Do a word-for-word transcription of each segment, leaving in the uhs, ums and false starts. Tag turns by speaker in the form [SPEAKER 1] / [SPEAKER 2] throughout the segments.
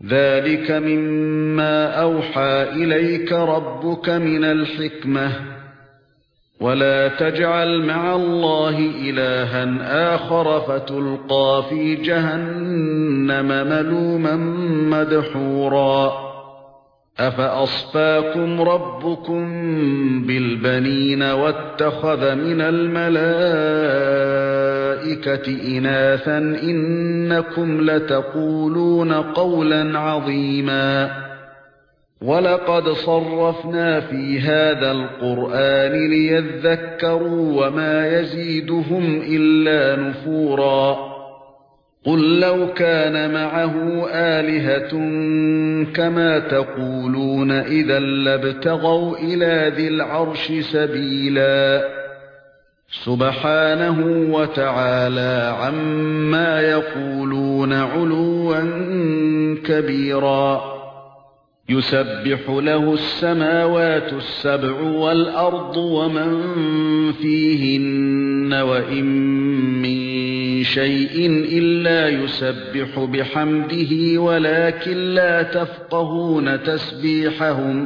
[SPEAKER 1] ذَلِكَ مِمَّا أَوْحَى إِلَيْكَ رَبُّكَ مِنَ الْحِكْمَةِ وَلَا تَجْعَلْ مَعَ اللَّهِ إِلَٰهًا آخَرَ فَتُلْقَىٰ فِي جَهَنَّمَ مَلُومًا مَّدْحُورًا أَفَأَصْفَاكُمْ رَبُّكُم بِالْبَنِينَ وَاتَّخَذَ مِنَ الْمَلَائِكَةِ إِنَاثًا إِنَّكُمْ لَتَقُولُونَ قَوْلًا عَظِيمًا وَلَقَدْ صَرَّفْنَا فِي هَذَا الْقُرْآنِ لِيَذَّكَّرُوا وَمَا يَزِيدُهُمْ إِلَّا نُفُورًا قُل لَّوْ كَانَ مَعَهُ آلِهَةٌ كَمَا تَقُولُونَ إِذًا لَّابْتَغَوْا إِلَى ذِي الْعَرْشِ سَبِيلًا سُبْحَانَهُ وَتَعَالَى عَمَّا يَقُولُونَ عُلُوًّا كَبِيرًا يُسَبِّحُ لَهُ السَّمَاوَاتُ السَّبْعُ وَالْأَرْضُ وَمَن فِيهِنَّ وَإِن مِّن شَيْءٍ إِلَّا يُسَبِّحُ بِحَمْدِهِ وَلَكِن لَّا تَفْقَهُونَ تَسْبِيحَهُمْ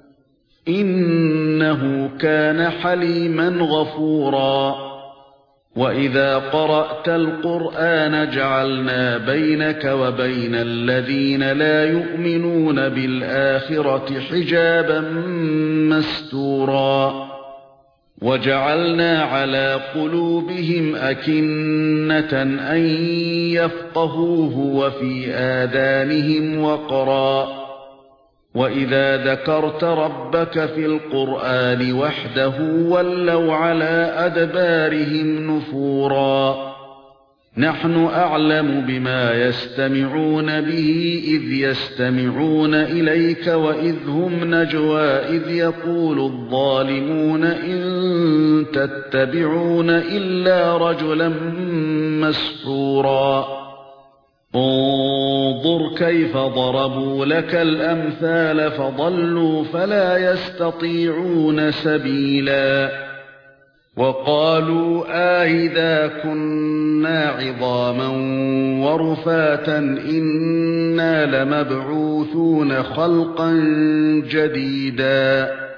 [SPEAKER 1] إِنَّهُ كَانَ حَلِيمًا غَفُورًا وَإِذَا قَرَأْتَ الْقُرْآنَ جَعَلْنَا بَيْنَكَ وَبَيْنَ الَّذِينَ لَا يُؤْمِنُونَ بِالْآخِرَةِ حِجَابًا مَّسْتُورًا وَجَعَلْنَا عَلَى قُلُوبِهِمْ أَكِنَّةً أَن يَفْقَهُوهُ وَفِي آذَانِهِمْ وَقْرًا وَإِذَا ذَكَرْتَ رَبَّكَ فِي الْقُرْآنِ وَحْدَهُ وَلَّوْا عَلَى أَدْبَارِهِمْ نُفُورًا نَحْنُ أَعْلَمُ بِمَا يَسْتَمِعُونَ بِهِ إِذْ يَسْتَمِعُونَ إِلَيْكَ وَإِذْ هُمْ نَجْوَى إِذْ يَقُولُ الظَّالِمُونَ إِن تَتَّبِعُونَ إِلَّا رَجُلًا مَّسْحُورًا انظُرْ كَيْفَ ضَرَبُوا لَكَ الْأَمْثَالَ فَضَلُّوا فَلَا يَسْتَطِيعُونَ سَبِيلًا وَقَالُوا أَإِذَا كُنَّا عِظَامًا وَرُفَاتًا إِنَّا لَمَبْعُوثُونَ خَلْقًا جَدِيدًا